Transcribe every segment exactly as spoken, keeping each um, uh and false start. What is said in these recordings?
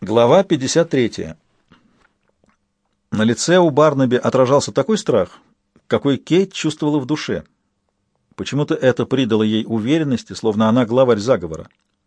Глава пятьдесят третья. На лице у Барнаби отражался такой страх, какой Кейт чувствовала в душе. Почему-то это придало ей уверенности, словно она главарь заговора.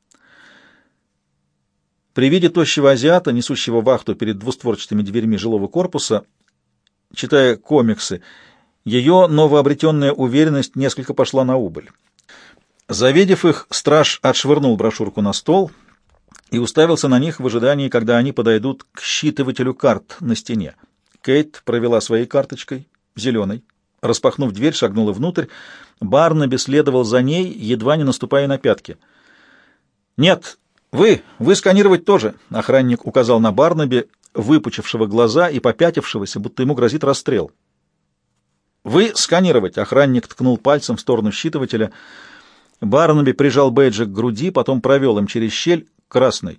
При виде тощего азиата, несущего вахту перед двустворчатыми дверьми жилого корпуса, читая комиксы, ее новообретенная уверенность несколько пошла на убыль. Завидев их, страж отшвырнул брошюрку на стол и уставился на них в ожидании, когда они подойдут к считывателю карт на стене. Кейт провела своей карточкой, зеленой. Распахнув дверь, шагнула внутрь. Барнаби следовал за ней, едва не наступая на пятки. «Нет, вы! Вы сканировать тоже!» — охранник указал на Барнаби, выпучившего глаза и попятившегося, будто ему грозит расстрел. «Вы сканировать!» — охранник ткнул пальцем в сторону считывателя. Барнаби прижал бейджик к груди, потом провел им через щель. Красный.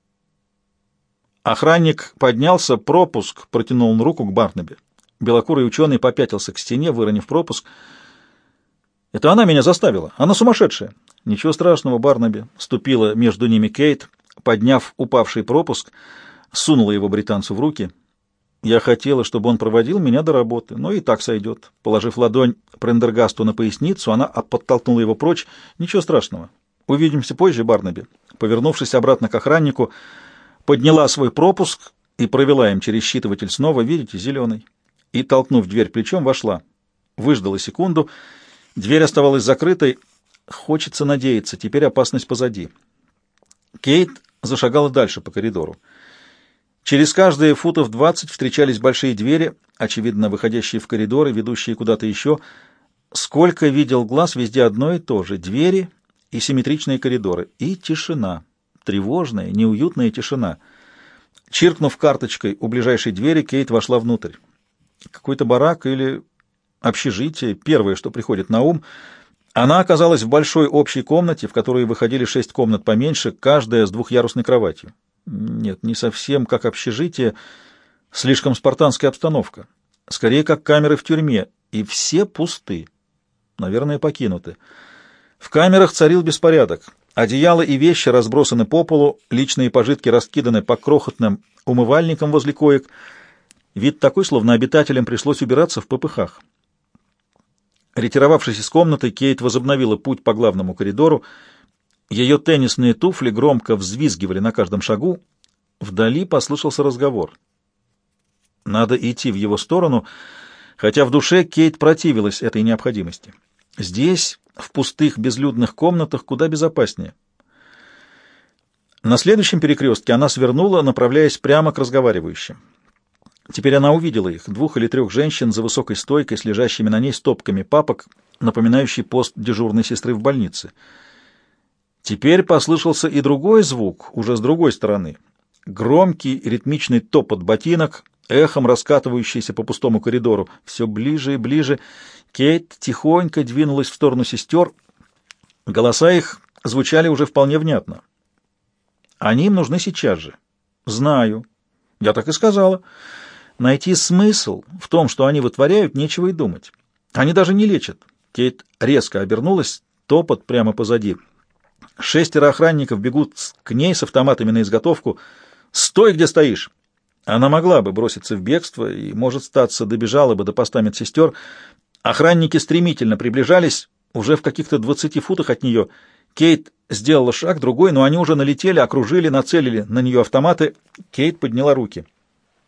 Охранник поднялся, пропуск, протянул он руку к Барнаби. Белокурый ученый попятился к стене, выронив пропуск. «Это она меня заставила. Она сумасшедшая». «Ничего страшного, Барнаби», — ступила между ними Кейт, подняв упавший пропуск, сунула его британцу в руки. «Я хотела, чтобы он проводил меня до работы, но и так сойдет». Положив ладонь Прендергасту на поясницу, она подтолкнула его прочь. «Ничего страшного. Увидимся позже, Барнаби». Повернувшись обратно к охраннику, подняла свой пропуск и провела им через считыватель снова, видите, зеленый. И, толкнув дверь плечом, вошла. Выждала секунду. Дверь оставалась закрытой. Хочется надеяться, теперь опасность позади. Кейт зашагала дальше по коридору. Через каждые футов двадцать встречались большие двери, очевидно, выходящие в коридоры, ведущие куда-то еще. Сколько видел глаз, везде одно и то же — двери и симметричные коридоры, и тишина, тревожная, неуютная тишина. Чиркнув карточкой у ближайшей двери, Кейт вошла внутрь. Какой-то барак или общежитие, первое, что приходит на ум. Она оказалась в большой общей комнате, в которой выходили шесть комнат поменьше, каждая с двухъярусной кроватью. Нет, не совсем как общежитие, слишком спартанская обстановка. Скорее, как камеры в тюрьме, и все пусты, наверное, покинуты. В камерах царил беспорядок. Одеяла и вещи разбросаны по полу, личные пожитки раскиданы по крохотным умывальникам возле коек. Вид такой, словно обитателям пришлось убираться в попыхах. Ретировавшись из комнаты, Кейт возобновила путь по главному коридору. Ее теннисные туфли громко взвизгивали на каждом шагу. Вдали послышался разговор. Надо идти в его сторону, хотя в душе Кейт противилась этой необходимости. Здесь, в пустых безлюдных комнатах, куда безопаснее. На следующем перекрестке она свернула, направляясь прямо к разговаривающим. Теперь она увидела их, двух или трех женщин за высокой стойкой с лежащими на ней стопками папок, напоминающий пост дежурной сестры в больнице. Теперь послышался и другой звук, уже с другой стороны. Громкий ритмичный топот ботинок, эхом раскатывающийся по пустому коридору. Все ближе и ближе. Кейт тихонько двинулась в сторону сестер. Голоса их звучали уже вполне внятно. Они им нужны сейчас же. Знаю. Я так и сказала. Найти смысл в том, что они вытворяют, нечего и думать. Они даже не лечат. Кейт резко обернулась, топот прямо позади. Шестеро охранников бегут к ней с автоматами на изготовку. «Стой, где стоишь!» Она могла бы броситься в бегство и, может, статься, добежала бы до поста медсестер. Охранники стремительно приближались, уже в каких-то двадцати футах от нее. Кейт сделала шаг, другой, но они уже налетели, окружили, нацелили на нее автоматы. Кейт подняла руки.